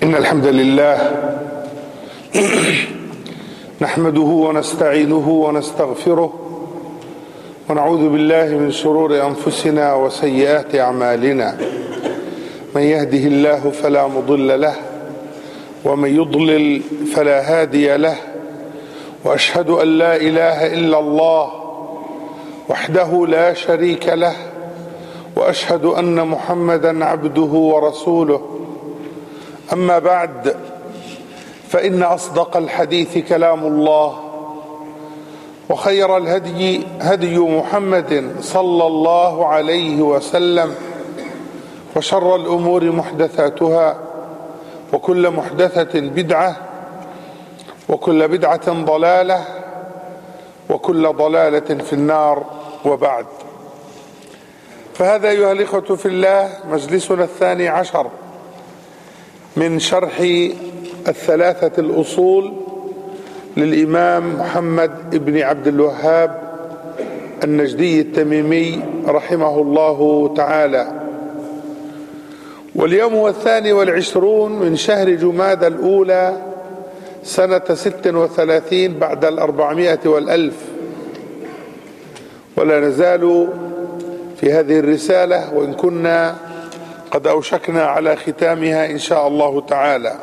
إن الحمد لله نحمده ونستعينه ونستغفره ونعوذ بالله من شرور أنفسنا وسيئات أعمالنا. من يهده الله فلا مضل له ومن يضلل فلا هادي له، وأشهد أن لا إله إلا الله وحده لا شريك له، وأشهد أن محمدا عبده ورسوله. أما بعد، فإن أصدق الحديث كلام الله، وخير الهدي هدي محمد صلى الله عليه وسلم، وشر الأمور محدثاتها، وكل محدثة بدعة، وكل بدعة ضلالة، وكل ضلالة في النار. وبعد، فهذا أيها الإخوة في الله مجلسنا 12 من شرح الثلاثة الأصول للإمام محمد بن عبد الوهاب النجدي التميمي رحمه الله تعالى. واليوم هو 22 من شهر جمادى الأولى سنة 36 بعد 400 والألف، ولا نزال في هذه الرسالة وإن كنا قد أوشكنا على ختامها إن شاء الله تعالى.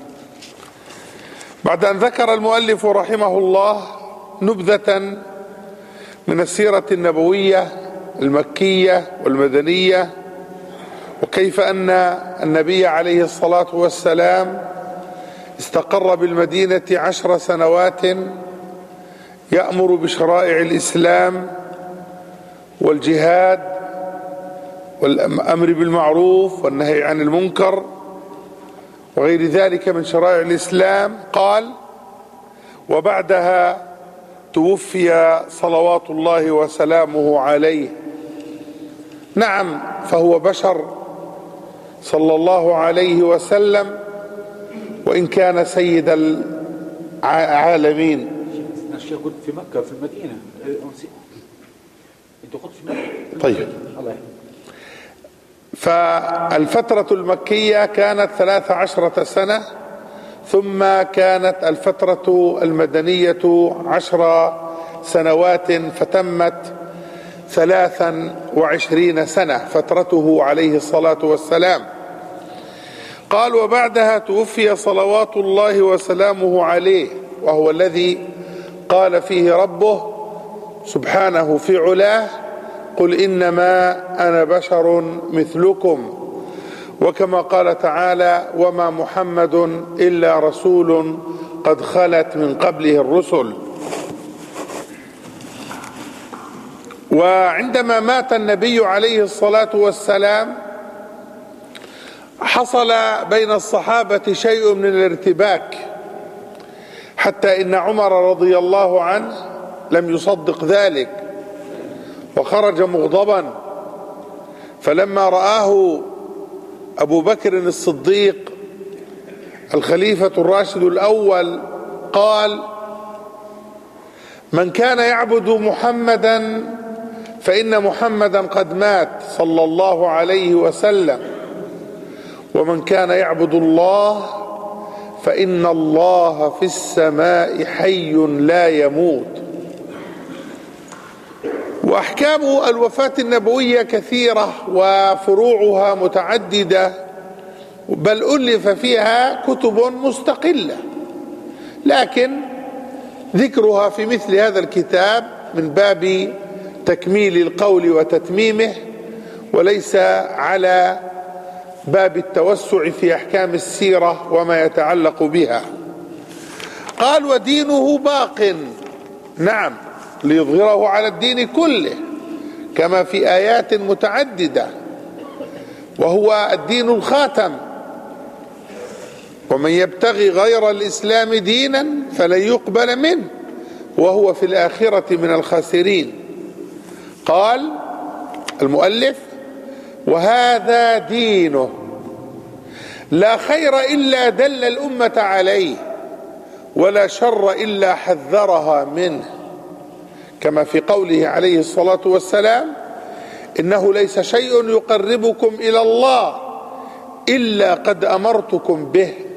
بعد أن ذكر المؤلف رحمه الله نبذة من السيرة النبوية المكية والمدنية، وكيف أن النبي عليه الصلاة والسلام استقر بالمدينة 10 سنوات يأمر بشرائع الإسلام والجهاد والأمر بالمعروف والنهي عن المنكر وغير ذلك من شرائع الإسلام. قال: وبعدها توفي صلوات الله وسلامه عليه. نعم، فهو بشر صلى الله عليه وسلم، وإن كان سيد العالمين. الشيخ قلت في مكة في المدينة، انت قلت في مكة. طيب، الله. فالفترة المكية كانت 13 سنة، ثم كانت الفترة المدنية 10 سنوات، فتمت 23 سنة فترته عليه الصلاة والسلام. قال: وبعدها توفي صلوات الله وسلامه عليه، وهو الذي قال فيه ربه سبحانه في علاه: قل إنما أنا بشر مثلكم. وكما قال تعالى: وما محمد إلا رسول قد خلت من قبله الرسل. وعندما مات النبي عليه الصلاة والسلام حصل بين الصحابة شيء من الارتباك، حتى إن عمر رضي الله عنه لم يصدق ذلك وخرج مغضبا. فلما رآه أبو بكر الصديق الخليفة الراشد الأول قال: من كان يعبد محمدا فإن محمدا قد مات صلى الله عليه وسلم، ومن كان يعبد الله فإن الله في السماء حي لا يموت. وأحكام الوفاة النبوية كثيرة وفروعها متعددة، بل ألف فيها كتب مستقلة، لكن ذكرها في مثل هذا الكتاب من باب تكميل القول وتتميمه، وليس على باب التوسع في أحكام السيرة وما يتعلق بها. قال: ودينه باق، نعم، ليظهره على الدين كله، كما في آيات متعددة، وهو الدين الخاتم: ومن يبتغي غير الإسلام دينا فلن يقبل منه وهو في الآخرة من الخاسرين. قال المؤلف: وهذا دينه لا خير إلا دل الأمة عليه، ولا شر إلا حذرها منه، كما في قوله عليه الصلاة والسلام: إنه ليس شيء يقربكم إلى الله إلا قد أمرتكم به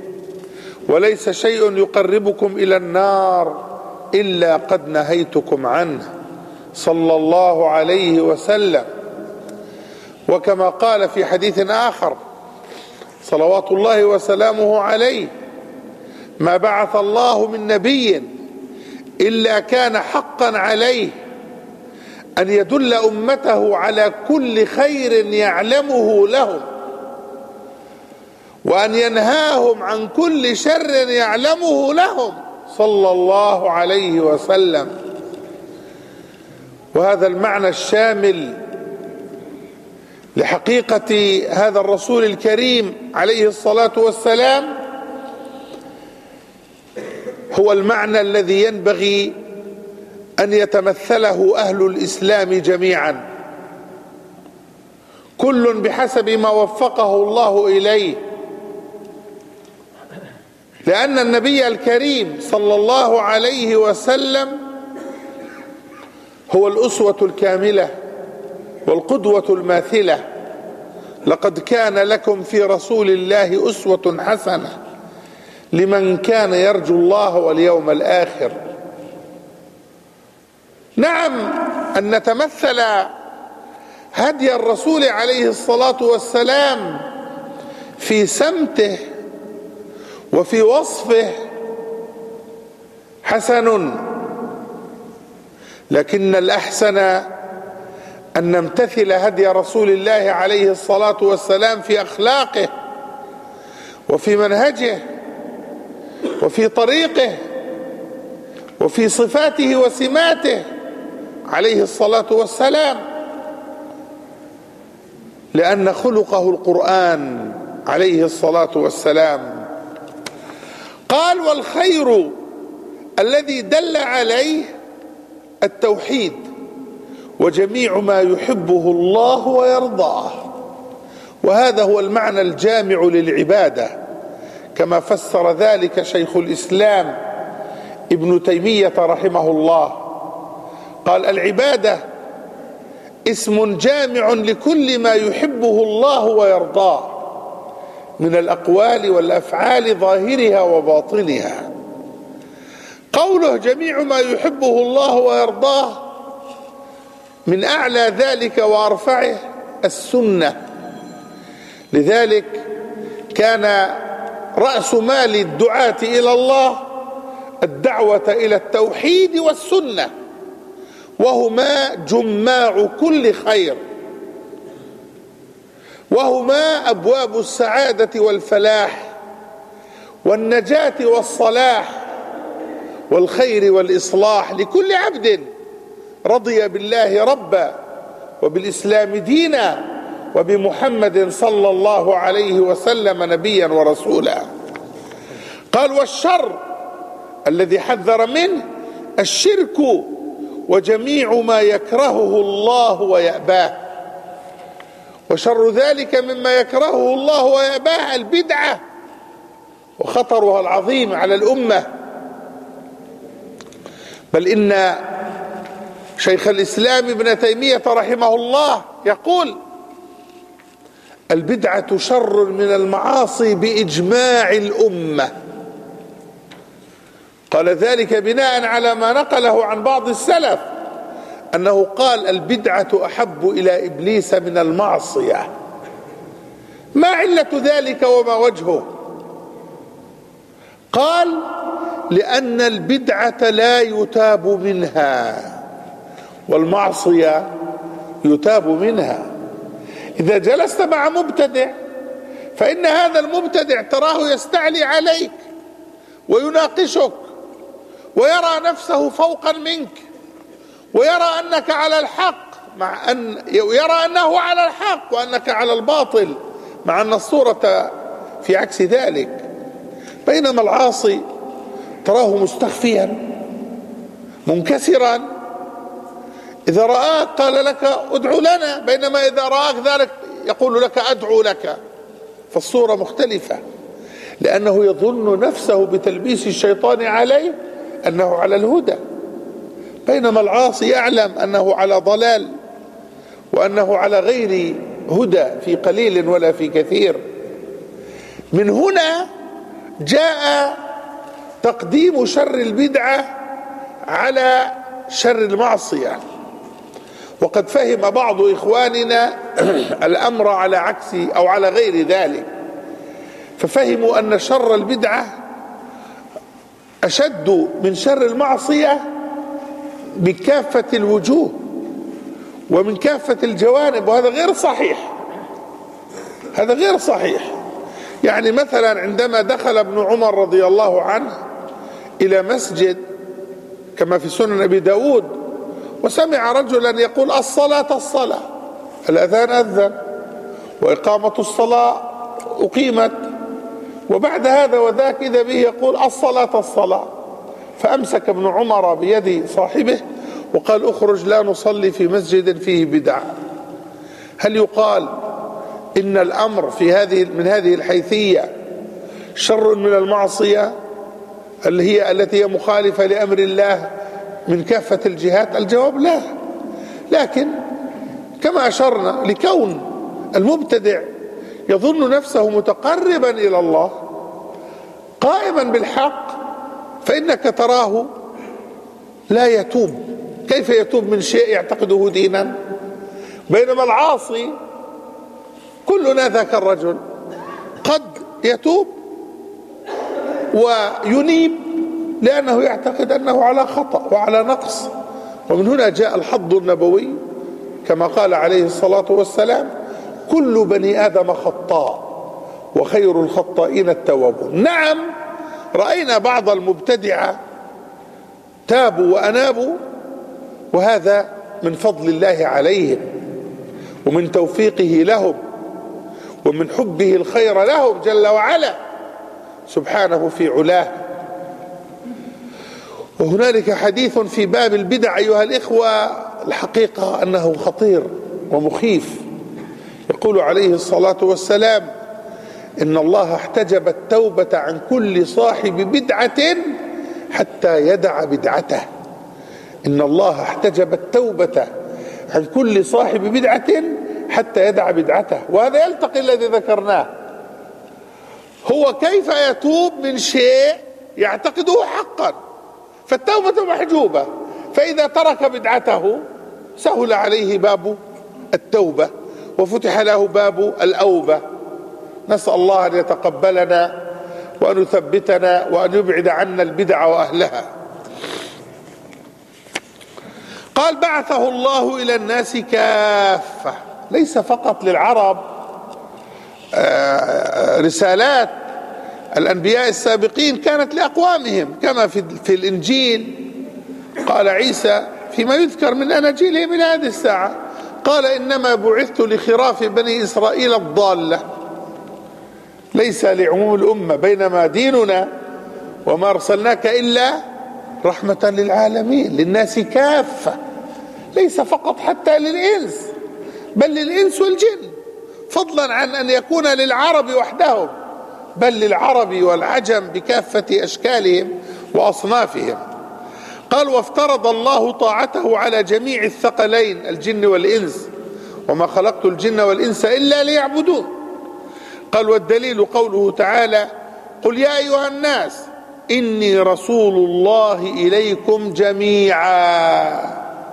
وليس شيء يقربكم إلى النار إلا قد نهيتكم عنه صلى الله عليه وسلم. وكما قال في حديث آخر صلوات الله وسلامه عليه: ما بعث الله من نبي إلا كان حقا عليه أن يدل أمته على كل خير يعلمه لهم، وأن ينهاهم عن كل شر يعلمه لهم صلى الله عليه وسلم. وهذا المعنى الشامل لحقيقة هذا الرسول الكريم عليه الصلاة والسلام هو المعنى الذي ينبغي أن يتمثله أهل الإسلام جميعا، كل بحسب ما وفقه الله إليه، لأن النبي الكريم صلى الله عليه وسلم هو الأسوة الكاملة والقدوة الماثلة. لقد كان لكم في رسول الله أسوة حسنة لمن كان يرجو الله واليوم الآخر. نعم، أن نتمثل هدي الرسول عليه الصلاة والسلام في سمته وفي وصفه حسن، لكن الأحسن أن نمتثل هدي رسول الله عليه الصلاة والسلام في أخلاقه وفي منهجه وفي طريقه وفي صفاته وسماته عليه الصلاة والسلام، لأن خلقه القرآن عليه الصلاة والسلام. قال: والخير الذي دل عليه التوحيد وجميع ما يحبه الله ويرضاه. وهذا هو المعنى الجامع للعبادة كما فسر ذلك شيخ الإسلام ابن تيمية رحمه الله. قال: العبادة اسم جامع لكل ما يحبه الله ويرضاه من الأقوال والأفعال ظاهرها وباطنها. قوله جميع ما يحبه الله ويرضاه من أعلى ذلك وأرفعه السنة. لذلك كان رأس مال الدعاة إلى الله الدعوة إلى التوحيد والسنة، وهما جماع كل خير، وهما أبواب السعادة والفلاح والنجاة والصلاح والخير والإصلاح لكل عبد رضي بالله ربا وبالإسلام دينا وبمحمد صلى الله عليه وسلم نبيا ورسولا. قال: والشر الذي حذر منه الشرك وجميع ما يكرهه الله ويأباه. وشر ذلك مما يكرهه الله ويأباه البدعة وخطرها العظيم على الأمة. بل إن شيخ الإسلام ابن تيمية رحمه الله يقول: البدعة شر من المعاصي بإجماع الأمة. قال ذلك بناء على ما نقله عن بعض السلف أنه قال: البدعة أحب إلى إبليس من المعصية. ما علة ذلك وما وجهه؟ قال: لأن البدعة لا يتاب منها والمعصية يتاب منها. إذا جلست مع مبتدع فإن هذا المبتدع تراه يستعلي عليك ويناقشك ويرى نفسه فوقا منك ويرى أنك على الحق، مع أن يرى أنه على الحق وأنك على الباطل، مع أن الصورة في عكس ذلك. بينما العاصي تراه مستخفيا منكسرا، إذا رآك قال لك ادعو لنا، بينما إذا رآك ذلك يقول لك أدعو لك. فالصورة مختلفة، لأنه يظن نفسه بتلبيس الشيطان عليه أنه على الهدى، بينما العاصي يعلم أنه على ضلال وأنه على غير هدى في قليل ولا في كثير. من هنا جاء تقديم شر البدعة على شر المعصية، وقد فهم بعض إخواننا الأمر على عكس أو على غير ذلك، ففهموا أن شر البدعة أشد من شر المعصية بكافة الوجوه ومن كافة الجوانب، وهذا غير صحيح. هذا غير صحيح. يعني مثلا عندما دخل ابن عمر رضي الله عنه إلى مسجد كما في سنن أبي داود وسمع رجلا يقول الصلاة الصلاة، الأذان أذن وإقامة الصلاة أقيمت، وبعد هذا وذاك إذا به يقول الصلاة الصلاة، فأمسك ابن عمر بيد صاحبه وقال اخرج لا نصلي في مسجد فيه بدعة. هل يقال إن الأمر من هذه الحيثية شر من المعصية التي هي مخالفة لأمر الله من كافة الجهات؟ الجواب لا. لكن كما أشرنا، لكون المبتدع يظن نفسه متقربا إلى الله قائما بالحق، فإنك تراه لا يتوب. كيف يتوب من شيء يعتقده دينا؟ بينما العاصي كلنا ذاك الرجل قد يتوب وينيب لأنه يعتقد أنه على خطأ وعلى نقص. ومن هنا جاء الحض النبوي كما قال عليه الصلاة والسلام كل بني آدم خطاء وخير الخطائين التوابون. نعم، رأينا بعض المبتدعة تابوا وأنابوا، وهذا من فضل الله عليهم ومن توفيقه لهم ومن حبه الخير لهم جل وعلا سبحانه في علاه. وهنالك حديث في باب البدع أيها الإخوة الحقيقة أنه خطير ومخيف. يقول عليه الصلاة والسلام إن الله احتجب التوبة عن كل صاحب بدعة حتى يدع بدعته. إن الله احتجب التوبة عن كل صاحب بدعة حتى يدع بدعته. وهذا يلتقي الذي ذكرناه، هو كيف يتوب من شيء يعتقده حقا، فالتوبة محجوبة، فإذا ترك بدعته سهل عليه باب التوبة وفتح له باب الأوبة. نسأل الله أن يتقبلنا وأن يثبتنا وأن يبعد عنا البدع وأهلها. قال بعثه الله إلى الناس كافة، ليس فقط للعرب. رسالات الأنبياء السابقين كانت لأقوامهم، كما في الإنجيل قال عيسى فيما يذكر من أناجيله من هذه الساعة قال إنما بعثت لخراف بني إسرائيل الضالة، ليس لعموم الأمة، بينما ديننا وما أرسلناك إلا رحمة للعالمين للناس كافة، ليس فقط حتى للإنس بل للإنس والجن، فضلا عن أن يكون للعرب وحدهم بل للعرب والعجم بكافة أشكالهم وأصنافهم. قال وافترض الله طاعته على جميع الثقلين الجن والإنس وما خلقت الجن والإنس إلا ليعبدون. قال والدليل قوله تعالى قل يا أيها الناس إني رسول الله إليكم جميعا.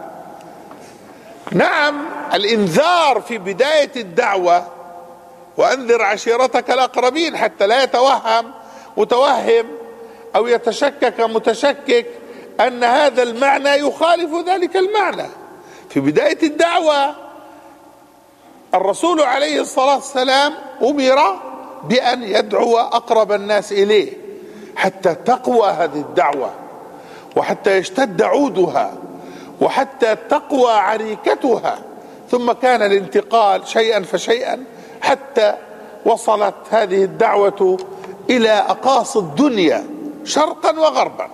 نعم، الإنذار في بداية الدعوة وأنذر عشيرتك الأقربين حتى لا يتوهم متوهم أو يتشكك متشكك أن هذا المعنى يخالف ذلك المعنى. في بداية الدعوة الرسول عليه الصلاة والسلام أمر بأن يدعو أقرب الناس إليه حتى تقوى هذه الدعوة وحتى يشتد عودها وحتى تقوى عريكتها، ثم كان الانتقال شيئا فشيئا حتى وصلت هذه الدعوة إلى أقاصي الدنيا شرقا وغربا.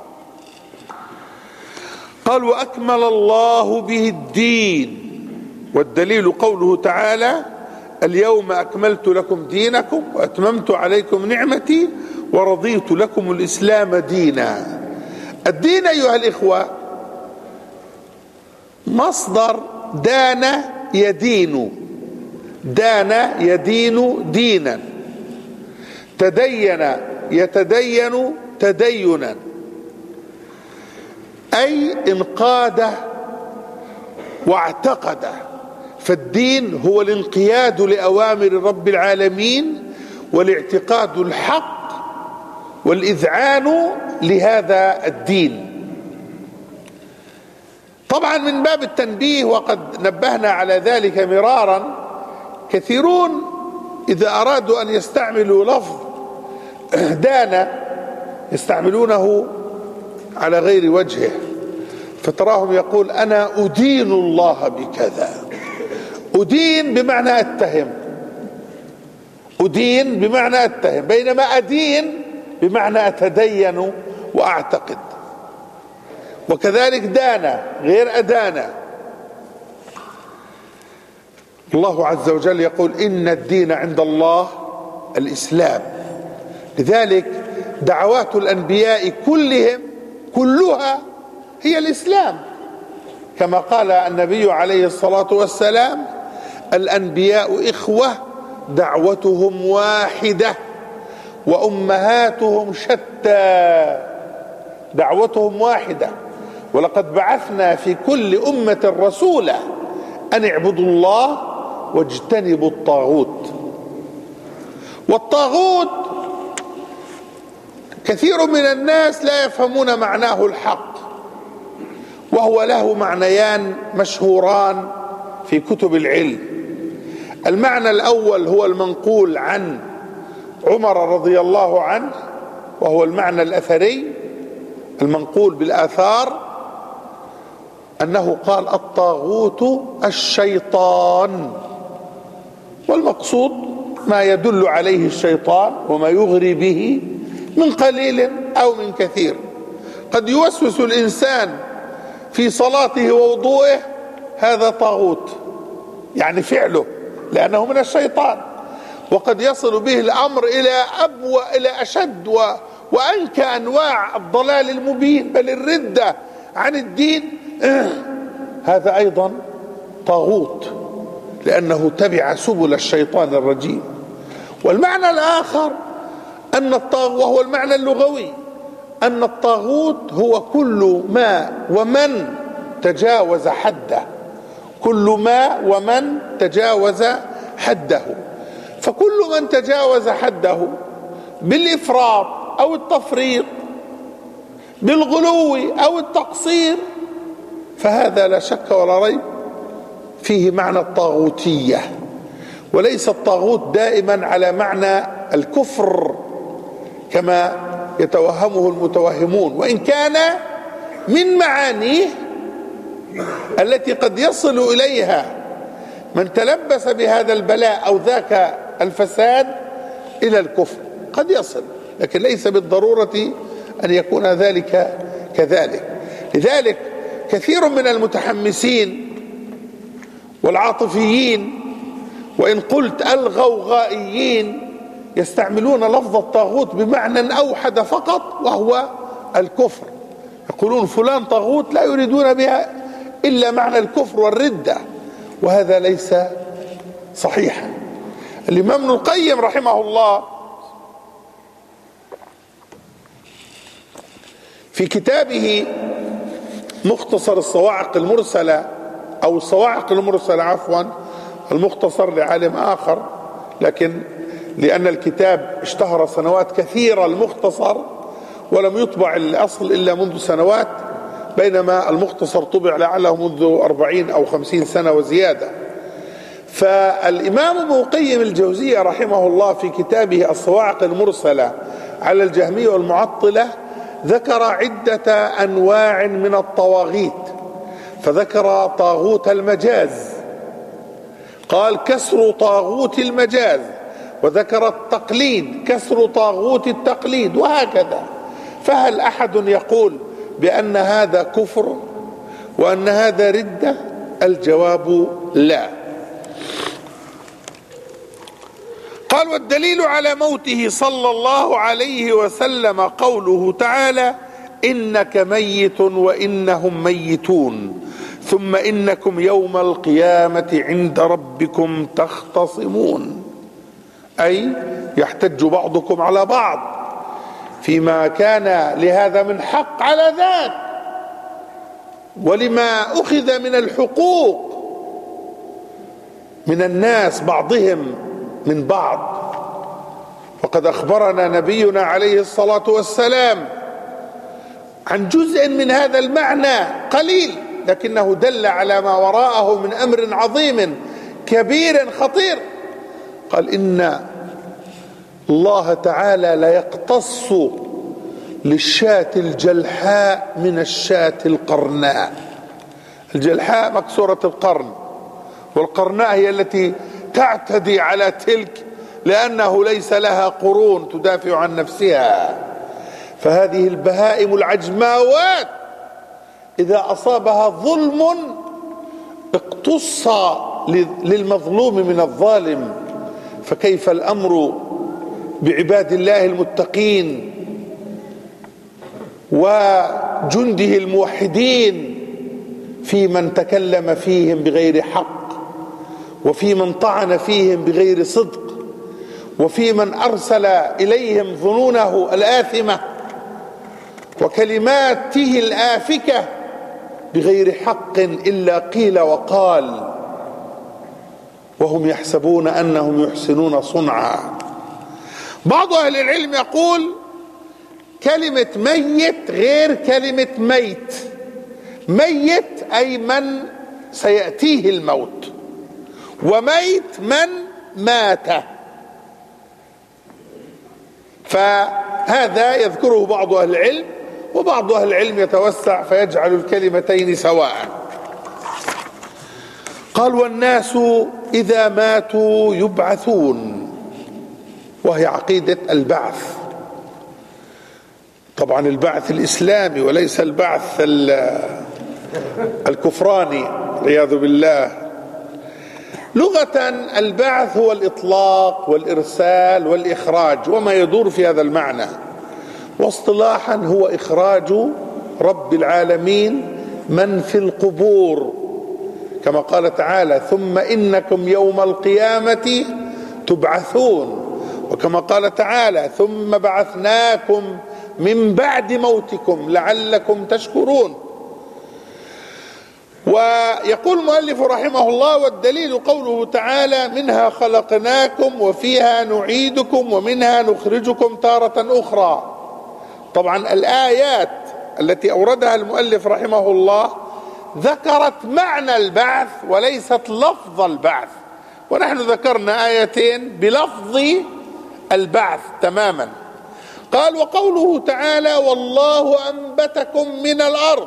قال وأكمل الله به الدين، والدليل قوله تعالى اليوم أكملت لكم دينكم وأتممت عليكم نعمتي ورضيت لكم الإسلام دينا. الدين أيها الإخوة مصدر دان يدين، دان يدين دينا، تدين يتدين تدينا، أي انقاد واعتقد. فالدين هو الانقياد لأوامر رب العالمين والاعتقاد الحق والإذعان لهذا الدين. طبعا من باب التنبيه، وقد نبهنا على ذلك مرارا، كثيرون إذا أرادوا أن يستعملوا لفظ دان يستعملونه على غير وجهه، فتراهم يقول أنا أدين الله بكذا. أدين بمعنى أتهم، أدين بمعنى أتهم، بينما أدين بمعنى أتدين وأعتقد. وكذلك دان غير أدان. الله عز وجل يقول إن الدين عند الله الإسلام. لذلك دعوات الأنبياء كلها هي الإسلام، كما قال النبي عليه الصلاة والسلام الأنبياء إخوة دعوتهم واحدة وأمهاتهم شتى. دعوتهم واحدة، ولقد بعثنا في كل أمة رسولا أن اعبدوا الله واجتنبوا الطاغوت. والطاغوت كثير من الناس لا يفهمون معناه الحق، وهو له معنيان مشهوران في كتب العلم. المعنى الأول هو المنقول عن عمر رضي الله عنه، وهو المعنى الأثري المنقول بالآثار، أنه قال الطاغوت الشيطان، والمقصود ما يدل عليه الشيطان وما يغري به من قليل أو من كثير. قد يوسوس الإنسان في صلاته ووضوئه، هذا طاغوت، يعني فعله، لأنه من الشيطان. وقد يصل به الأمر إلى أشد وأنكى أنواع الضلال المبين، بل الردة عن الدين، هذا أيضا طاغوت، لأنه تبع سبل الشيطان الرجيم. والمعنى الآخر وهو المعنى اللغوي، أن الطاغوت هو كل ما ومن تجاوز حده، كل ما ومن تجاوز حده. فكل من تجاوز حده بالإفراط أو التفريط، بالغلو أو التقصير، فهذا لا شك ولا ريب فيه معنى الطاغوتية. وليس الطاغوت دائما على معنى الكفر كما يتوهمه المتوهمون، وإن كان من معانيه التي قد يصل إليها من تلبس بهذا البلاء أو ذاك الفساد إلى الكفر، قد يصل، لكن ليس بالضرورة أن يكون ذلك كذلك. لذلك كثير من المتحمسين والعاطفيين، وإن قلت الغوغائيين، يستعملون لفظ الطاغوت بمعنى أوحد فقط، وهو الكفر. يقولون فلان طاغوت، لا يريدون بها إلا معنى الكفر والردة، وهذا ليس صحيحا. الإمام ابن القيم رحمه الله في كتابه مختصر الصواعق المرسلة، أو الصواعق المرسلة عفوا، المختصر لعالم آخر، لكن لأن الكتاب اشتهر سنوات كثيرة المختصر، ولم يطبع الأصل إلا منذ سنوات، بينما المختصر طبع لعله منذ 40 أو 50 سنة وزيادة. فالإمام ابن القيم الجوزية رحمه الله في كتابه الصواعق المرسلة على الجهمية والمعطلة ذكر عدة أنواع من الطواغيت، فذكر طاغوت المجاز، قال كسر طاغوت المجاز، وذكر التقليد كسر طاغوت التقليد، وهكذا. فهل أحد يقول بأن هذا كفر وأن هذا ردة؟ الجواب لا. قال والدليل على موته صلى الله عليه وسلم قوله تعالى إنك ميت وإنهم ميتون ثم إنكم يوم القيامة عند ربكم تختصمون، أي يحتج بعضكم على بعض، فيما كان لهذا من حق على ذاك، ولما أخذ من الحقوق من الناس بعضهم من بعض. وقد أخبرنا نبينا عليه الصلاة والسلام عن جزء من هذا المعنى قليل، لكنه دل على ما وراءه من أمر عظيم كبير خطير. قال إن الله تعالى لا يقتص للشاة الجلحاء من الشاة القرناء. الجلحاء مكسورة القرن، والقرناء هي التي تعتدي على تلك لأنه ليس لها قرون تدافع عن نفسها. فهذه البهائم العجماوات إذا أصابها ظلم اقتص للمظلوم من الظالم، فكيف الأمر بعباد الله المتقين وجنده الموحدين، في من تكلم فيهم بغير حق، وفي من طعن فيهم بغير صدق، وفي من أرسل إليهم ظنونه الآثمة وكلماته الآفكة بغير حق إلا قيل وقال، وهم يحسبون أنهم يحسنون صنعا. بعض أهل العلم يقول كلمة ميت غير كلمة ميت. ميت أي من سيأتيه الموت، وميت من مات. فهذا يذكره بعض أهل العلم، وبعض أهل العلم يتوسع فيجعل الكلمتين سواء. قال والناس إذا ماتوا يبعثون، وهي عقيدة البعث. طبعا البعث الإسلامي وليس البعث الكفراني والعياذ بالله. لغة البعث هو الإطلاق والإرسال والإخراج وما يدور في هذا المعنى، واصطلاحا هو إخراج رب العالمين من في القبور، كما قال تعالى ثم إنكم يوم القيامة تبعثون، وكما قال تعالى ثم بعثناكم من بعد موتكم لعلكم تشكرون. ويقول المؤلف رحمه الله والدليل قوله تعالى منها خلقناكم وفيها نعيدكم ومنها نخرجكم تارة أخرى. طبعا الآيات التي أوردها المؤلف رحمه الله ذكرت معنى البعث وليست لفظ البعث، ونحن ذكرنا آيتين بلفظ البعث تماما. قال وقوله تعالى والله أنبتكم من الأرض،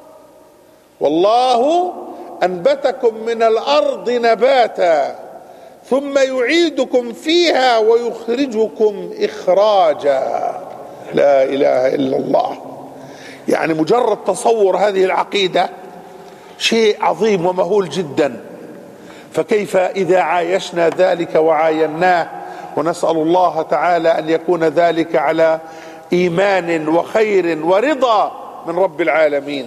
والله أنبتكم من الأرض نباتا ثم يعيدكم فيها ويخرجكم إخراجا. لا إله إلا الله. يعني مجرد تصور هذه العقيدة شيء عظيم ومهول جدا، فكيف إذا عايشنا ذلك وعايناه، ونسأل الله تعالى أن يكون ذلك على إيمان وخير ورضا من رب العالمين.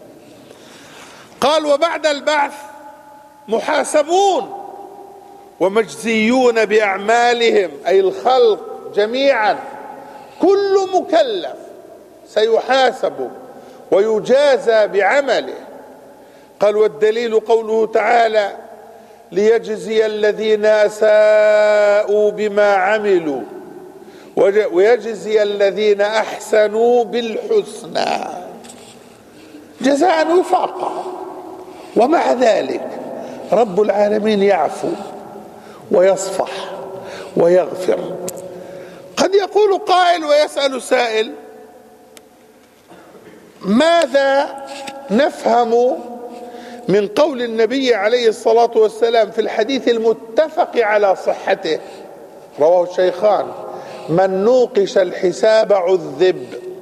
قال وبعد البعث محاسبون ومجزيون بأعمالهم، أي الخلق جميعا، كل مكلف سيحاسب ويجازى بعمله. قال والدليل قوله تعالى ليجزي الذين أساءوا بما عملوا ويجزي الذين أحسنوا بالحسنى جزاء وفاقا. ومع ذلك رب العالمين يعفو ويصفح ويغفر. قد يقول قائل ويسأل سائل ماذا نفهم من قول النبي عليه الصلاة والسلام في الحديث المتفق على صحته رواه الشيخان من نوقش الحساب عذب،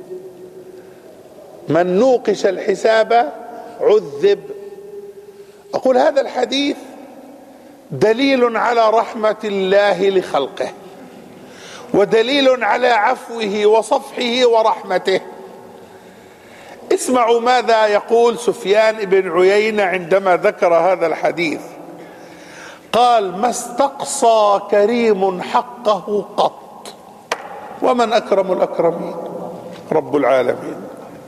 من نوقش الحساب عذب. أقول هذا الحديث دليل على رحمة الله لخلقه، ودليل على عفوه وصفحه ورحمته. اسمعوا ماذا يقول سفيان بن عيينة عندما ذكر هذا الحديث. قال ما استقصى كريم حقه قط. ومن أكرم الأكرمين؟ رب العالمين.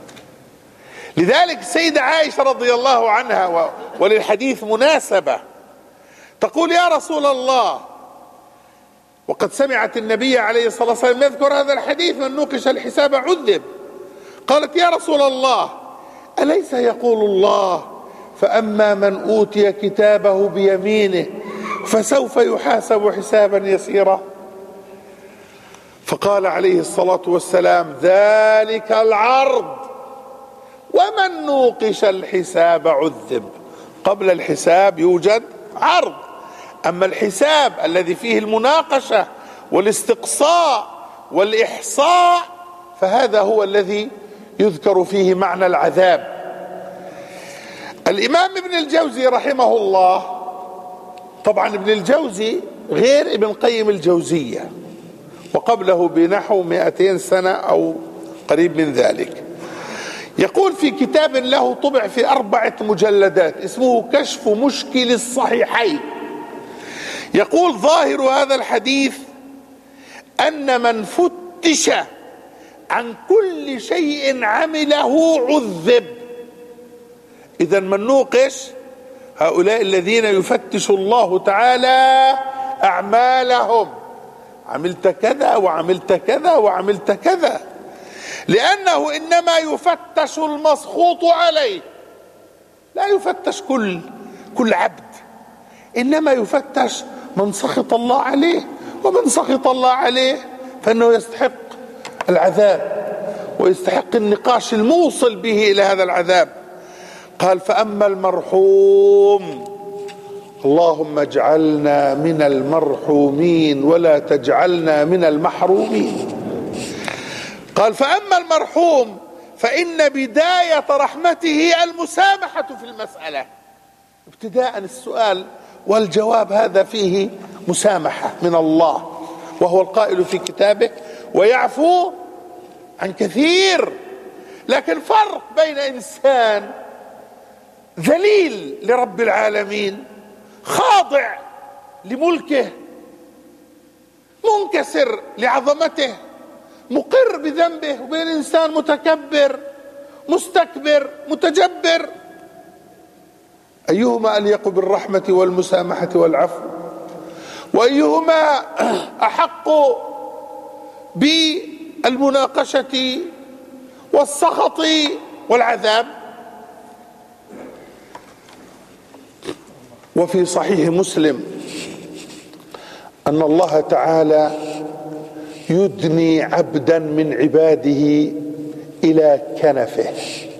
لذلك السيدة عائشة رضي الله عنها وللحديث مناسبة تقول: يا رسول الله، وقد سمعت النبي عليه الصلاة والسلام يذكر هذا الحديث: من نوقش الحساب عذب. قالت: يا رسول الله، أليس يقول الله: فأما من أوتي كتابه بيمينه فسوف يحاسب حسابا يسيرا؟ فقال عليه الصلاة والسلام: ذلك العرض، ومن نوقش الحساب عذب. قبل الحساب يوجد عرض، أما الحساب الذي فيه المناقشة والاستقصاء والإحصاء فهذا هو الذي يذكر فيه معنى العذاب. الإمام ابن الجوزي رحمه الله، طبعا ابن الجوزي غير ابن قيم الجوزية، وقبله بنحو 200 سنة أو قريب من ذلك، يقول في كتاب له طبع في 4 مجلدات اسمه كشف مشكل الصحيحين، يقول: ظاهر هذا الحديث أن من فتش عن كل شيء عمله عذب. إذا من نوقش هؤلاء الذين يفتش الله تعالى أعمالهم: عملت كذا وعملت كذا وعملت كذا، لأنه إنما يفتش المسخوط عليه، لا يفتش كل عبد، إنما يفتش من سخط الله عليه، ومن سخط الله عليه فإنه يستحق العذاب ويستحق النقاش الموصل به إلى هذا العذاب. قال: فأما المرحوم، اللهم اجعلنا من المرحومين ولا تجعلنا من المحرومين. قال: فأما المرحوم فإن بداية رحمته المسامحة في المسألة. ابتداء السؤال والجواب هذا فيه مسامحة من الله، وهو القائل في كتابه: ويعفو عن كثير. لكن فرق بين إنسان ذليل لرب العالمين خاضع لملكه منكسر لعظمته مقر بذنبه، وبين إنسان متكبر مستكبر متجبر، أيهما أليق بالرحمة والمسامحة والعفو؟ وأيهما أحق بالمناقشة والسخط والعذاب؟ وفي صحيح مسلم أن الله تعالى يدني عبدا من عباده إلى كنفه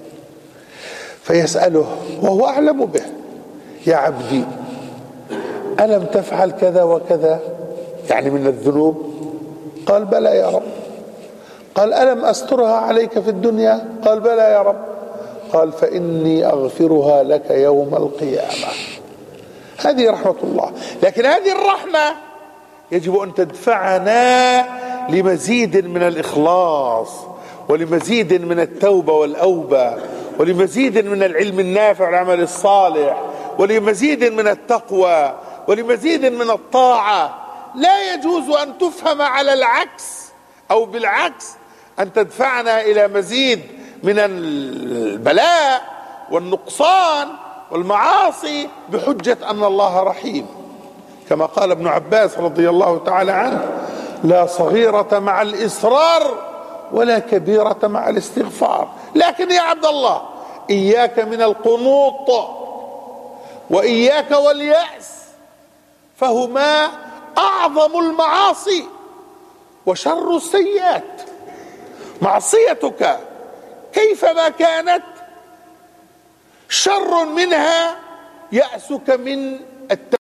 فيسأله وهو أعلم به: يا عبدي، ألم تفعل كذا وكذا، يعني من الذنوب؟ قال: بلى يا رب. قال: ألم أسترها عليك في الدنيا؟ قال: بلى يا رب. قال: فإني أغفرها لك يوم القيامة. هذه رحمة الله. لكن هذه الرحمة يجب أن تدفعنا لمزيد من الإخلاص، ولمزيد من التوبة والأوبة، ولمزيد من العلم النافع والعمل الصالح، ولمزيد من التقوى، ولمزيد من الطاعة. لا يجوز أن تفهم على العكس أو بالعكس، أن تدفعنا إلى مزيد من البلاء والنقصان والمعاصي بحجة أن الله رحيم. كما قال ابن عباس رضي الله تعالى عنه: لا صغيرة مع الإصرار ولا كبيرة مع الاستغفار. لكن يا عبد الله، إياك من القنوط وإياك واليأس، فهما أعظم المعاصي وشر السيئات. معصيتك كيفما كانت شر منها يأسك من التوبة،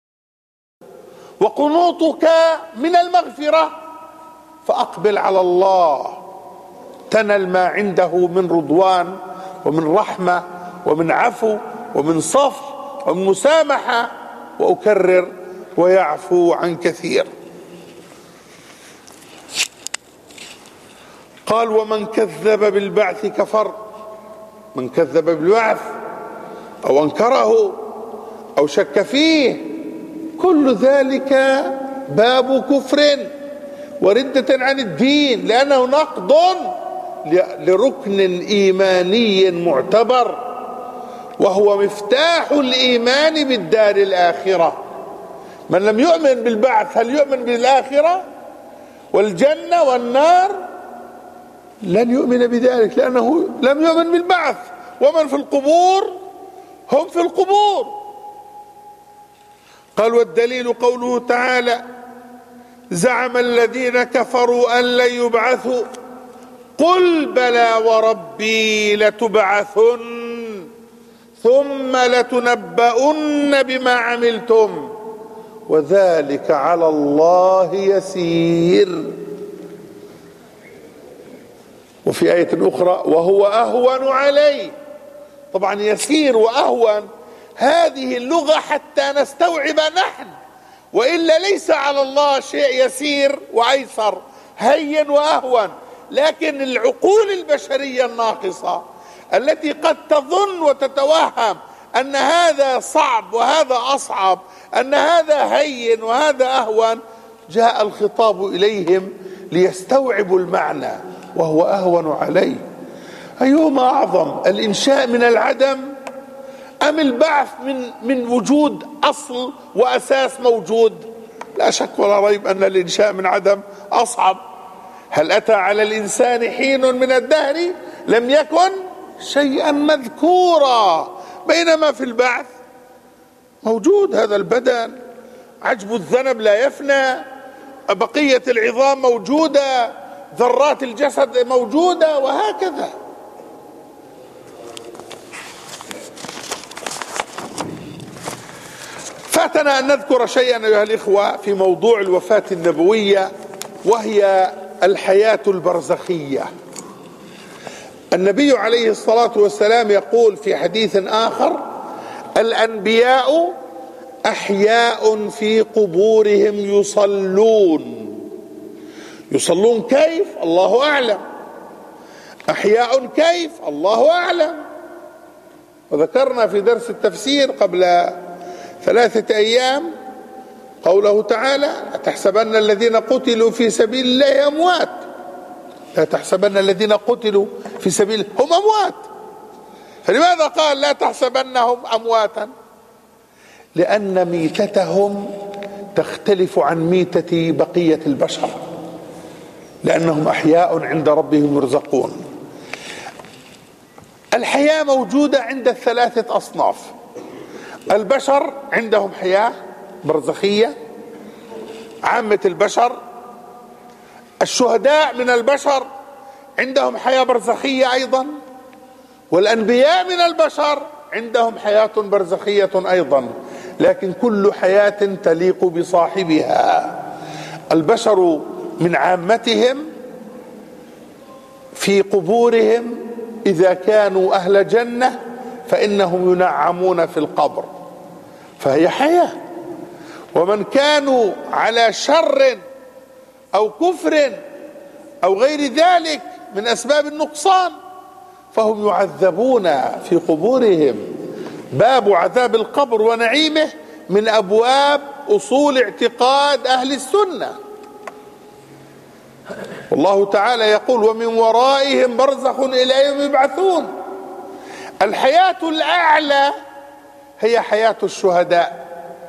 وقنوطك من المغفرة، فأقبل على الله تنل ما عنده من رضوان ومن رحمة ومن عفو ومن صفح ومن مسامحة. وأكرر: ويعفو عن كثير. قال: ومن كذب بالبعث كفر. من كذب بالبعث أو أنكره أو شك فيه، كل ذلك باب كفر، وردة عن الدين، لأنه نقض لركن إيماني معتبر، وهو مفتاح الإيمان بالدار الآخرة. من لم يؤمن بالبعث هل يؤمن بالآخرة والجنة والنار؟ لن يؤمن بذلك، لأنه لم يؤمن بالبعث. ومن في القبور هم في القبور. قال: والدليل قوله تعالى: زعم الذين كفروا أن لن يبعثوا قل بلى وربي لتبعثن ثم لتنبؤن بما عملتم وذلك على الله يسير. وفي آية أخرى: وهو أهون عليه. طبعا يسير وأهون هذه اللغة حتى نستوعب نحن، وإلا ليس على الله شيء يسير وأيسر، هين وأهون. لكن العقول البشرية الناقصة التي قد تظن وتتوهم أن هذا صعب وهذا أصعب، أن هذا هين وهذا أهون، جاء الخطاب إليهم ليستوعبوا المعنى: وهو أهون عليه. أيهما أعظم، الإنشاء من العدم أم البعث من وجود أصل وأساس موجود؟ لا شك ولا ريب أن الإنشاء من عدم أصعب. هل أتى على الإنسان حين من الدهر لم يكن شيئا مذكورا، بينما في البعث موجود هذا البدن، عجب الذنب لا يفنى، بقية العظام موجودة، ذرات الجسد موجودة، وهكذا. فاتنا أن نذكر شيئا أيها الإخوة في موضوع الوفاة النبوية، وهي الحياة البرزخية. النبي عليه الصلاة والسلام يقول في حديث آخر: الأنبياء أحياء في قبورهم يصلون كيف؟ الله أعلم. أحياء كيف؟ الله أعلم. وذكرنا في درس التفسير قبل 3 أيام قوله تعالى: تحسبن الذين قتلوا في سبيل الله أموات. لا تحسبن الذين قتلوا في سبيل هم أموات. فلماذا قال لا تحسبنهم أمواتا؟ لأن ميتتهم تختلف عن ميتة بقية البشر، لأنهم أحياء عند ربهم يرزقون. الحياة موجودة عند 3 أصناف. البشر عندهم حياة برزخية، عامة البشر. الشهداء من البشر عندهم حياة برزخية أيضا، والأنبياء من البشر عندهم حياة برزخية أيضا، لكن كل حياة تليق بصاحبها. البشر من عامتهم في قبورهم إذا كانوا أهل جنة فإنهم ينعمون في القبر، فهي حياة. ومن كانوا على شر أو كفر أو غير ذلك من أسباب النقصان فهم يعذبون في قبورهم. باب عذاب القبر ونعيمه من أبواب أصول اعتقاد أهل السنة. والله تعالى يقول: ومن ورائهم برزخ إلى يوم يبعثون. الحياة الأعلى هي حياة الشهداء،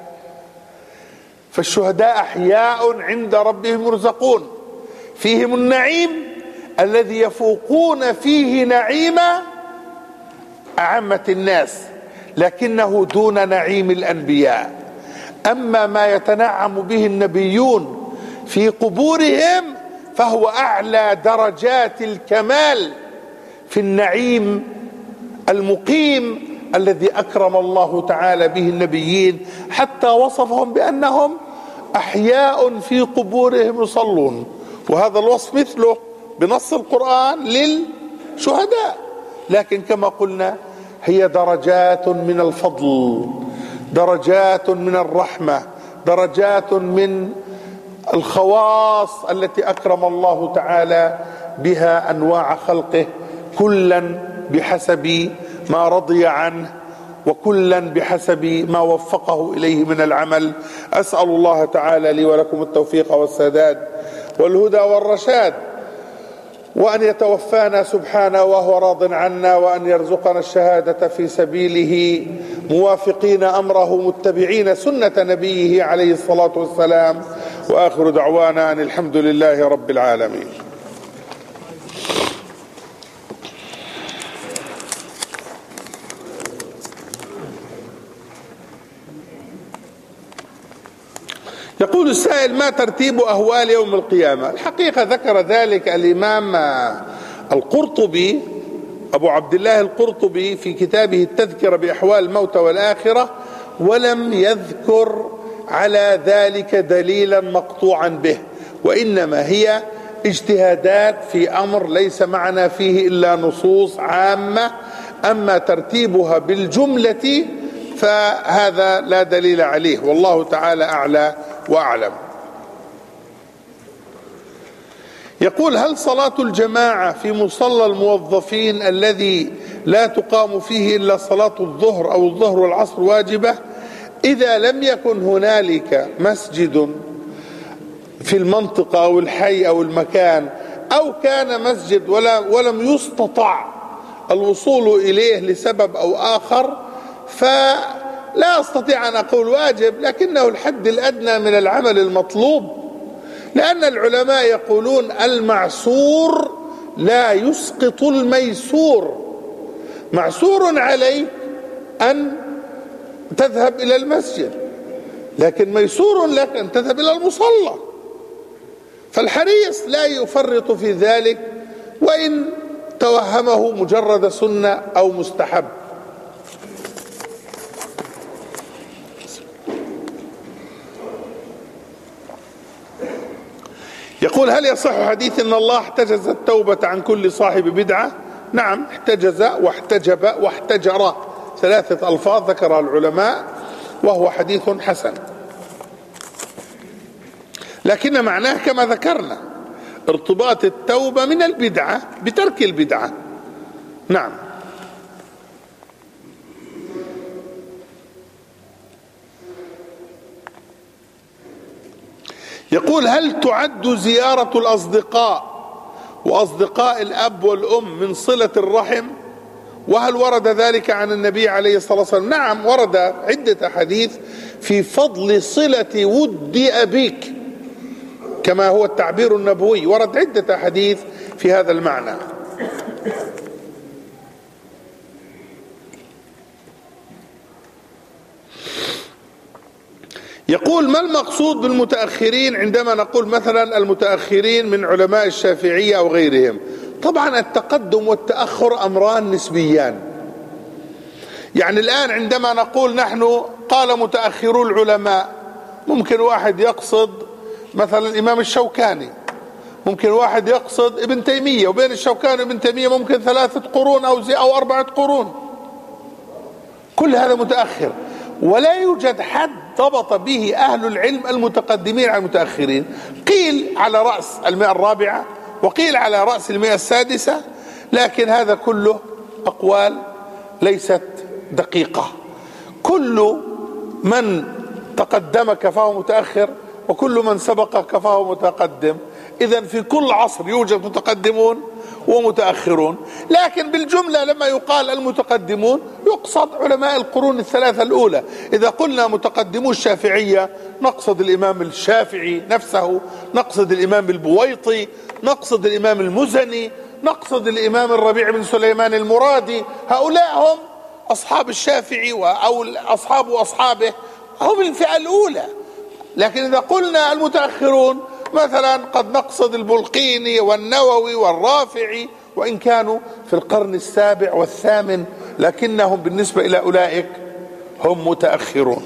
فالشهداء أحياء عند ربهم يرزقون، فيهم النعيم الذي يفوقون فيه نعيم أعمة الناس، لكنه دون نعيم الأنبياء. أما ما يتنعم به النبيون في قبورهم فهو أعلى درجات الكمال في النعيم المقيم الذي أكرم الله تعالى به النبيين، حتى وصفهم بأنهم أحياء في قبورهم يصلون. وهذا الوصف مثله بنص القرآن للشهداء، لكن كما قلنا هي درجات من الفضل، درجات من الرحمة، درجات من الخواص التي أكرم الله تعالى بها أنواع خلقه، كلا بحسب ما رضي عنه وكلا بحسب ما وفقه إليه من العمل. أسأل الله تعالى لي ولكم التوفيق والسداد، والهدى والرشاد، وأن يتوفانا سبحانه وهو راض عنا، وأن يرزقنا الشهادة في سبيله موافقين أمره متبعين سنة نبيه عليه الصلاة والسلام. وآخر دعوانا أن الحمد لله رب العالمين. يقول السائل: ما ترتيب أهوال يوم القيامة؟ الحقيقة ذكر ذلك الإمام القرطبي أبو عبد الله القرطبي في كتابه التذكرة بأحوال الموتى والآخرة، ولم يذكر على ذلك دليلا مقطوعا به، وإنما هي اجتهادات في أمر ليس معنا فيه إلا نصوص عامة. أما ترتيبها بالجملة فهذا لا دليل عليه، والله تعالى أعلى وأعلم. يقول: هل صلاة الجماعة في مصلى الموظفين الذي لا تقام فيه إلا صلاة الظهر أو الظهر والعصر واجبة إذا لم يكن هنالك مسجد في المنطقة أو الحي أو المكان، أو كان مسجد ولم يستطع الوصول إليه لسبب أو آخر؟ فلا أستطيع أن أقول واجب، لكنه الحد الأدنى من العمل المطلوب، لأن العلماء يقولون المعسور لا يسقط الميسور. معسور عليك أن تذهب إلى المسجد، لكن ميسور لك أن تذهب إلى المصلى، فالحريص لا يفرط في ذلك وإن توهمه مجرد سنة أو مستحب. يقول: هل يصح حديث إن الله احتجز التوبة عن كل صاحب بدعة؟ نعم، احتجز واحتجب واحتجر، 3 ألفاظ ذكرها العلماء، وهو حديث حسن، لكن معناه كما ذكرنا ارتباط التوبة من البدعة بترك البدعة. نعم. يقول: هل تعد زيارة الأصدقاء وأصدقاء الأب والأم من صلة الرحم؟ وهل ورد ذلك عن النبي عليه الصلاة والسلام؟ نعم، ورد عدة أحاديث في فضل صلة ود أبيك، كما هو التعبير النبوي، ورد عدة أحاديث في هذا المعنى. يقول: ما المقصود بالمتأخرين عندما نقول مثلا المتأخرين من علماء الشافعية أو غيرهم؟ طبعا التقدم والتأخر أمران نسبيان. يعني الآن عندما نقول نحن قال متأخرو العلماء، ممكن واحد يقصد مثلا الإمام الشوكاني، ممكن واحد يقصد ابن تيمية، وبين الشوكاني وابن تيمية ممكن 3 قرون أو 4 قرون، كل هذا متأخر. ولا يوجد حد ضبط به أهل العلم المتقدمين على المتأخرين. قيل على رأس 100 وقيل على رأس 100، لكن هذا كله أقوال ليست دقيقة. كل من تقدمك فهو متأخر، وكل من سبقك فهو متقدم. إذن في كل عصر يوجد متقدمون ومتأخرون، لكن بالجملة لما يقال المتقدمون يقصد علماء القرون ال3 الأولى. إذا قلنا متقدمو الشافعية نقصد الإمام الشافعي نفسه، نقصد الإمام البويطي، نقصد الإمام المزني، نقصد الإمام الربيع بن سليمان المرادي. هؤلاء هم أصحاب الشافعي أو أصحابه، هم الفئة الأولى. لكن إذا قلنا المتأخرون مثلا قد نقصد البلقيني والنووي والرافعي، وإن كانوا في القرن السابع والثامن، لكنهم بالنسبة إلى أولئك هم متأخرون.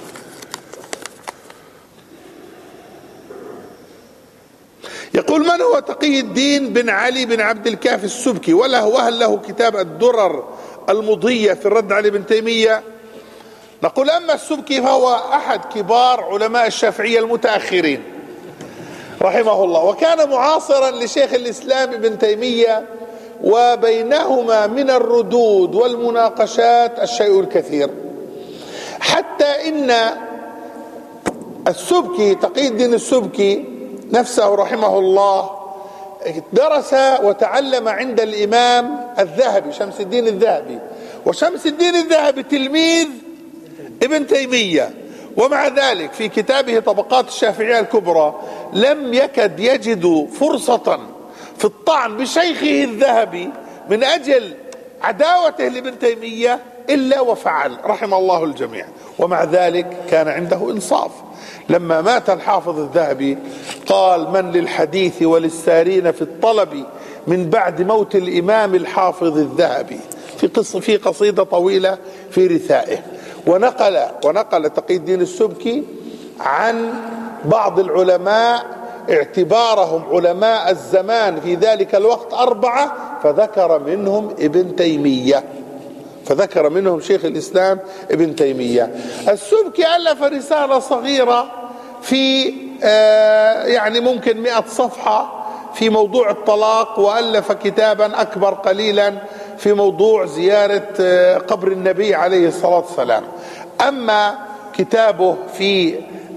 يقول: من هو تقي الدين بن علي بن عبد الكافي السبكي؟ وهل له كتاب الدرر المضية في الرد على ابن تيمية؟ نقول: أما السبكي فهو أحد كبار علماء الشافعية المتأخرين رحمه الله، وكان معاصرا لشيخ الإسلام ابن تيمية، وبينهما من الردود والمناقشات الشيء الكثير، حتى إن السبكي تقي الدين السبكي نفسه رحمه الله درس وتعلم عند الإمام الذهبي شمس الدين الذهبي، وشمس الدين الذهبي تلميذ ابن تيمية، ومع ذلك في كتابه طبقات الشافعية الكبرى لم يكد يجد فرصة في الطعن بشيخه الذهبي من أجل عداوته لابن تيمية إلا وفعل رحم الله الجميع. ومع ذلك كان عنده إنصاف. لما مات الحافظ الذهبي قال: من للحديث وللسارين في الطلب من بعد موت الإمام الحافظ الذهبي، في قصيدة طويلة في رثائه. ونقل تقي الدين السبكي عن بعض العلماء اعتبارهم علماء الزمان في ذلك الوقت 4، فذكر منهم ابن تيمية، فذكر منهم شيخ الإسلام ابن تيمية. السبكي ألف رسالة صغيرة في يعني ممكن 100 صفحة في موضوع الطلاق، وألف كتابا أكبر قليلا في موضوع زيارة قبر النبي عليه الصلاة والسلام. أما كتابه في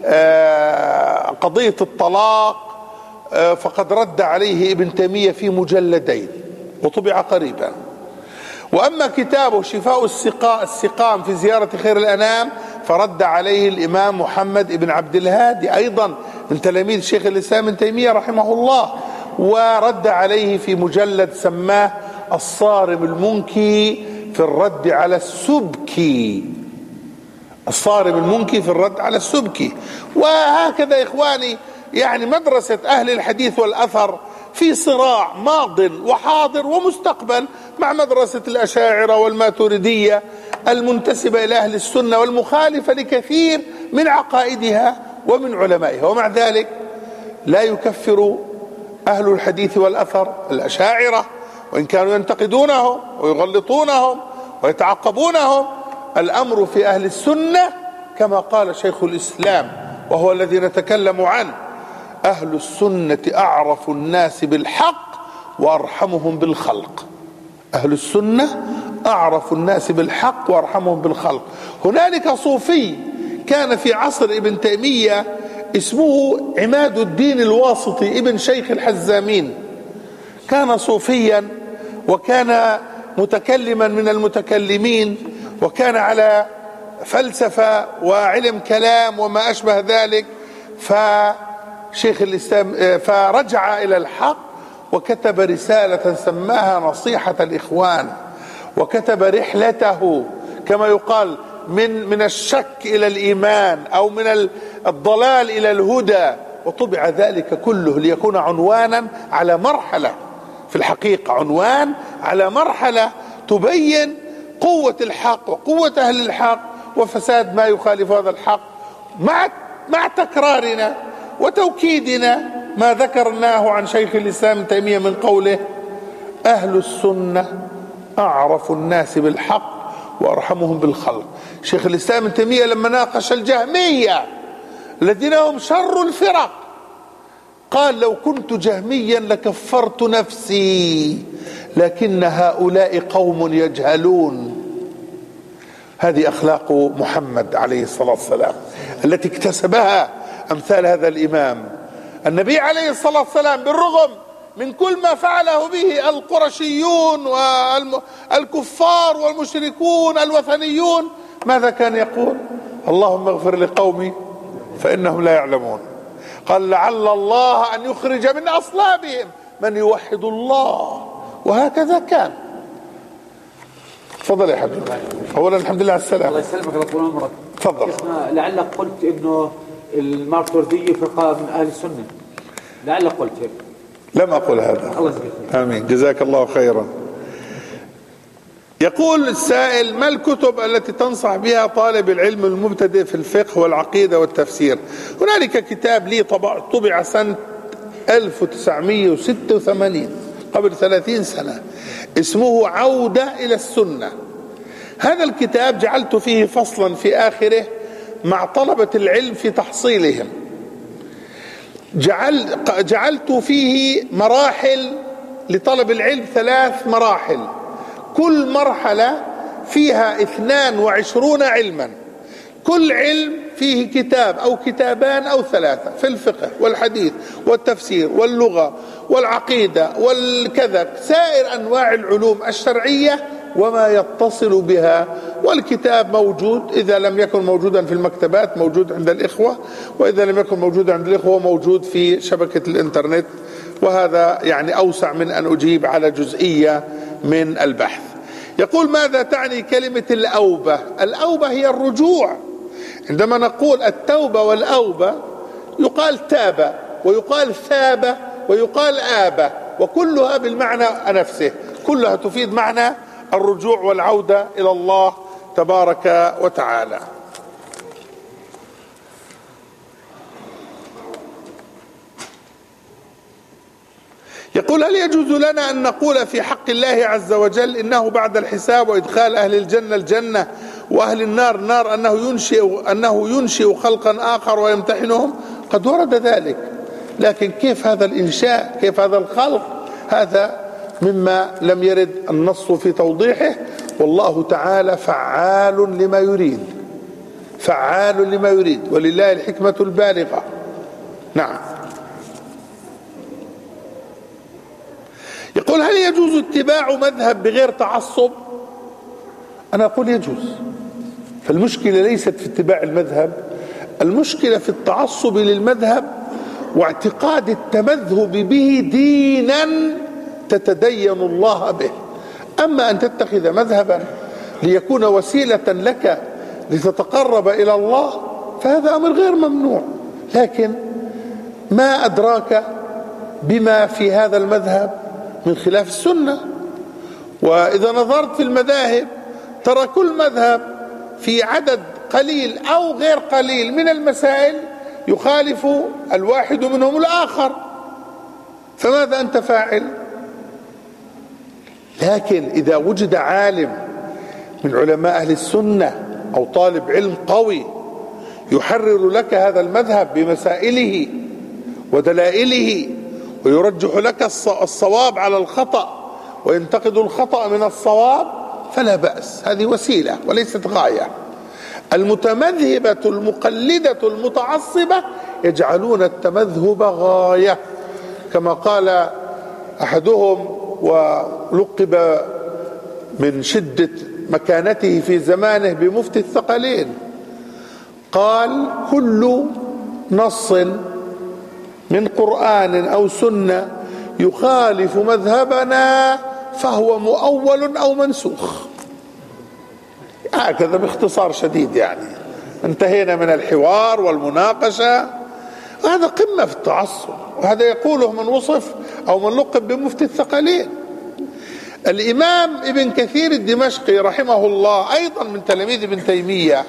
قضية الطلاق فقد رد عليه ابن تيمية في مجلدين وطبع قريبا. وأما كتابه شفاء السقام في زيارة خير الأنام فرد عليه الإمام محمد بن عبد الهادي أيضا من تلاميذ شيخ الإسلام ابن تيمية رحمه الله، ورد عليه في مجلد سماه الصارم المنكي في الرد على السبكي، الصارم المنكي في الرد على السبكي. وهكذا إخواني يعني مدرسة أهل الحديث والأثر في صراع ماض وحاضر ومستقبل مع مدرسة الأشاعرة والماتريدية المنتسبة إلى أهل السنة والمخالفة لكثير من عقائدها ومن علمائها. ومع ذلك لا يكفر أهل الحديث والأثر الأشاعرة وإن كانوا ينتقدونهم ويغلطونهم ويتعقبونهم. الأمر في أهل السنة كما قال شيخ الإسلام وهو الذي نتكلم عنه: أهل السنة أعرف الناس بالحق وأرحمهم بالخلق. أهل السنة أعرف الناس بالحق وأرحمهم بالخلق. هنالك صوفي كان في عصر ابن تيمية اسمه عماد الدين الواسطي ابن شيخ الحزامين، كان صوفيا وكان متكلما من المتكلمين، وكان على فلسفة وعلم كلام وما أشبه ذلك. فشيخ الإسلام فرجع إلى الحق وكتب رسالة سماها نصيحة الإخوان، وكتب رحلته كما يقال من الشك إلى الإيمان أو من الضلال إلى الهدى، وطبع ذلك كله ليكون عنوانا على مرحلة، في الحقيقة عنوان على مرحلة تبين قوة الحق وقوة أهل الحق وفساد ما يخالف هذا الحق، مع تكرارنا وتوكيدنا ما ذكرناه عن شيخ الإسلام ابن تيمية من قوله: أهل السنة أعرف الناس بالحق وأرحمهم بالخلق. شيخ الإسلام ابن تيمية لما ناقش الجهمية الذين هم شر الفرق قال: لو كنت جهميا لكفرت نفسي، لكن هؤلاء قوم يجهلون. هذه أخلاق محمد عليه الصلاة والسلام التي اكتسبها أمثال هذا الإمام. النبي عليه الصلاة والسلام بالرغم من كل ما فعله به القرشيون والكفار والمشركون الوثنيون ماذا كان يقول؟ اللهم اغفر لقومي فإنهم لا يعلمون. قال: لعل الله أن يخرج من أصلابهم من يوحد الله. وهكذا كان. تفضل يا حبيبي. أولا الحمد لله على السلامة. الله يسلمك الله طول عمرك. تفضل. لعلك قلت إنه الماتريدية فرقة من أهل السنة، لعلك قلت هيك. لم أقل هذا. الله يسلمك. آمين، جزاك الله خيرا. يقول السائل: ما الكتب التي تنصح بها طالب العلم المبتدئ في الفقه والعقيدة والتفسير؟ هنالك كتاب لي طبع سنة 1986 قبل 30 سنة اسمه عودة إلى السنة. هذا الكتاب جعلت فيه فصلا في آخره مع طلبة العلم في تحصيلهم. جعلت فيه مراحل لطلب العلم، 3 مراحل، كل مرحلة فيها 22 علما، كل علم فيه كتاب أو كتابان أو ثلاثة في الفقه والحديث والتفسير واللغة والعقيدة والكذا، سائر أنواع العلوم الشرعية وما يتصل بها، والكتاب موجود، إذا لم يكن موجودا في المكتبات موجود عند الإخوة، وإذا لم يكن موجودا عند الإخوة موجود في شبكة الإنترنت. وهذا يعني أوسع من أن أجيب على جزئية من البحث. يقول: ماذا تعني كلمة الأوبة؟ الأوبة هي الرجوع. عندما نقول التوبة والأوبة يقال تاب ويقال ثاب ويقال آب، وكلها بالمعنى نفسه، كلها تفيد معنى الرجوع والعودة إلى الله تبارك وتعالى. يقول: هل يجوز لنا أن نقول في حق الله عز وجل إنه بعد الحساب وإدخال أهل الجنة الجنة وأهل النار النار أنه ينشئ خلقا آخر ويمتحنهم؟ قد ورد ذلك، لكن كيف هذا الإنشاء، كيف هذا الخلق؟ هذا مما لم يرد النص في توضيحه، والله تعالى فعال لما يريد، فعال لما يريد، ولله الحكمة البالغة. نعم. يقول: هل يجوز اتباع مذهب بغير تعصب؟ أنا أقول يجوز. فالمشكلة ليست في اتباع المذهب، المشكلة في التعصب للمذهب واعتقاد التمذهب به دينا تتدين الله به. أما أن تتخذ مذهبا ليكون وسيلة لك لتتقرب إلى الله فهذا أمر غير ممنوع، لكن ما أدراك بما في هذا المذهب من خلاف السنة. وإذا نظرت في المذاهب ترى كل مذهب في عدد قليل أو غير قليل من المسائل يخالف الواحد منهم الآخر، فماذا أنت فاعل؟ لكن إذا وجد عالم من علماء أهل السنة أو طالب علم قوي يحرر لك هذا المذهب بمسائله ودلائله ويرجح لك الصواب على الخطأ وينتقد الخطأ من الصواب فلا بأس، هذه وسيلة وليست غاية. المتمذهبة المقلدة المتعصبة يجعلون التمذهب غاية، كما قال أحدهم ولقب من شدة مكانته في زمانه بمفتي الثقلين، قال: كل نص من قرآن أو سنة يخالف مذهبنا فهو مؤول أو منسوخ. هكذا باختصار شديد، يعني انتهينا من الحوار والمناقشة. هذا قمة في التعصب، وهذا يقوله من وصف أو من لقب بمفتي الثقلين. الإمام ابن كثير الدمشقي رحمه الله أيضا من تلاميذ ابن تيمية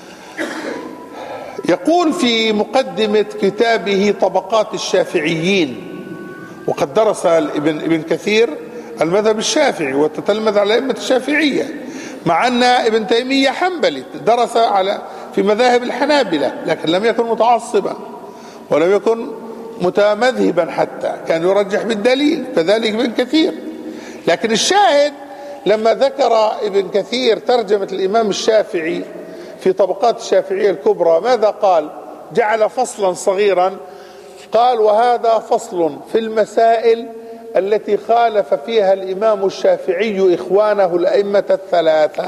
يقول في مقدمة كتابه طبقات الشافعيين، وقد درس ابن كثير المذهب الشافعي وتتلمذ على أئمة الشافعية، مع أن ابن تيمية حنبلي درس في مذاهب الحنابلة، لكن لم يكن متعصبا ولم يكن متمذهبا، حتى كان يرجح بالدليل، كذلك ابن كثير. لكن الشاهد لما ذكر ابن كثير ترجمة الإمام الشافعي في طبقات الشافعية الكبرى ماذا قال؟ جعل فصلا صغيرا قال: وهذا فصل في المسائل التي خالف فيها الإمام الشافعي إخوانه الأئمة الثلاثة.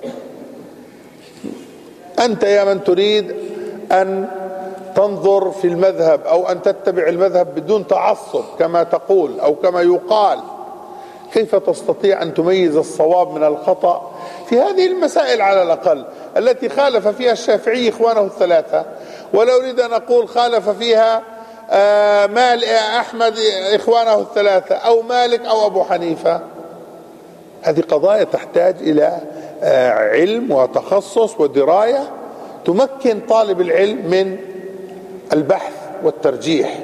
أنت يا من تريد أن تنظر في المذهب أو أن تتبع المذهب بدون تعصب كما تقول أو كما يقال، كيف تستطيع أن تميز الصواب من الخطأ في هذه المسائل على الأقل التي خالف فيها الشافعي إخوانه الثلاثة؟ ولو أريد أن أقول خالف فيها أحمد إخوانه الثلاثة أو مالك أو أبو حنيفة. هذه قضايا تحتاج إلى علم وتخصص ودراية تمكن طالب العلم من البحث والترجيح.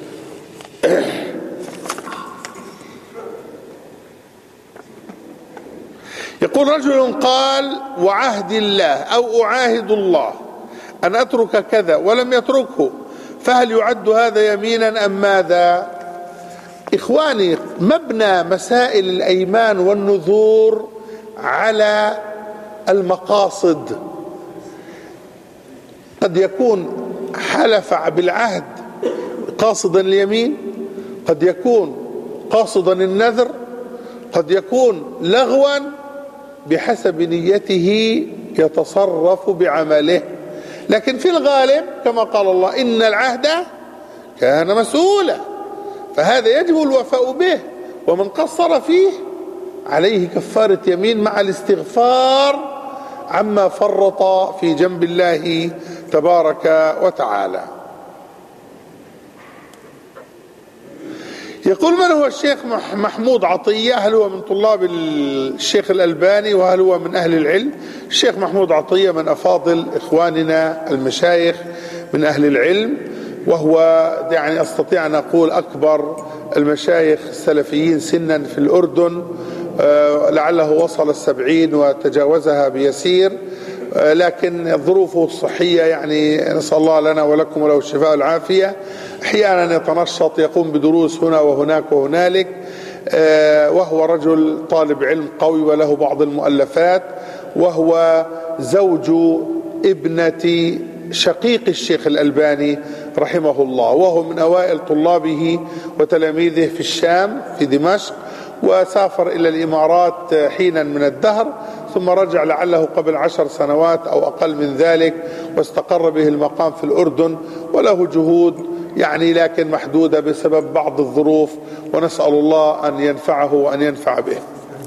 يقول: رجل قال: وعهد الله أو أعاهد الله أن أترك كذا ولم يتركه، فهل يعد هذا يمينا أم ماذا؟ إخواني، مبنى مسائل الأيمان والنذور على المقاصد. قد يكون حلف بالعهد قاصدا اليمين، قد يكون قاصدا النذر، قد يكون لغوا، بحسب نيته يتصرف بعمله. لكن في الغالب كما قال الله إن العهد كان مسؤولا، فهذا يجب الوفاء به، ومن قصر فيه عليه كفارة يمين مع الاستغفار عما فرط في جنب الله تبارك وتعالى. يقول: من هو الشيخ محمود عطية؟ هل هو من طلاب الشيخ الألباني وهل هو من أهل العلم؟ الشيخ محمود عطية من أفاضل إخواننا المشايخ من أهل العلم، وهو يعني أستطيع أن أقول أكبر المشايخ السلفيين سنا في الأردن، لعله وصل 70 وتجاوزها بيسير، لكن ظروفه الصحية يعني نسأل الله لنا ولكم وله الشفاء والعافية. أحيانا يتنشط، يقوم بدروس هنا وهناك وهنالك، وهو رجل طالب علم قوي وله بعض المؤلفات، وهو زوج ابنة شقيق الشيخ الألباني رحمه الله، وهو من أوائل طلابه وتلاميذه في الشام في دمشق، وسافر إلى الإمارات حينا من الدهر، ثم رجع لعله قبل 10 سنوات أو أقل من ذلك، واستقر به المقام في الأردن، وله جهود يعني لكن محدودة بسبب بعض الظروف، ونسأل الله أن ينفعه وأن ينفع به.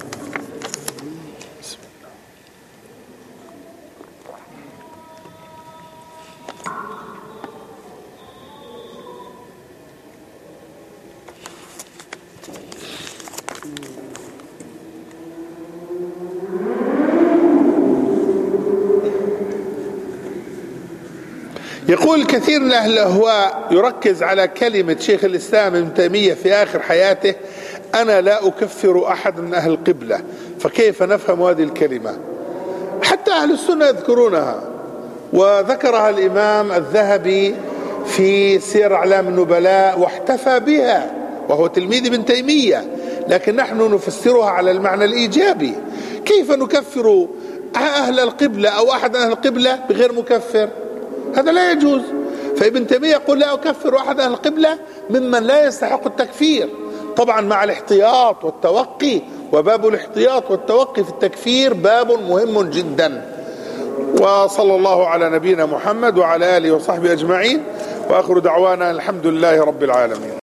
يقول: الكثير من أهل الأهواء يركز على كلمة شيخ الإسلام ابن تيمية في آخر حياته: أنا لا أكفر أحد من أهل القبلة، فكيف نفهم هذه الكلمة؟ حتى أهل السنة يذكرونها، وذكرها الإمام الذهبي في سير أعلام النبلاء واحتفى بها، وهو تلميذ ابن تيمية، لكن نحن نفسرها على المعنى الإيجابي. كيف نكفر أهل القبلة أو أحد أهل القبلة بغير مكفر؟ هذا لا يجوز. فابن تيمية يقول: لا أكفر أحد أهل القبلة ممن لا يستحق التكفير، طبعا مع الاحتياط والتوقي، وباب الاحتياط والتوقي في التكفير باب مهم جدا. وصلى الله على نبينا محمد وعلى آله وصحبه أجمعين، وآخر دعوانا الحمد لله رب العالمين.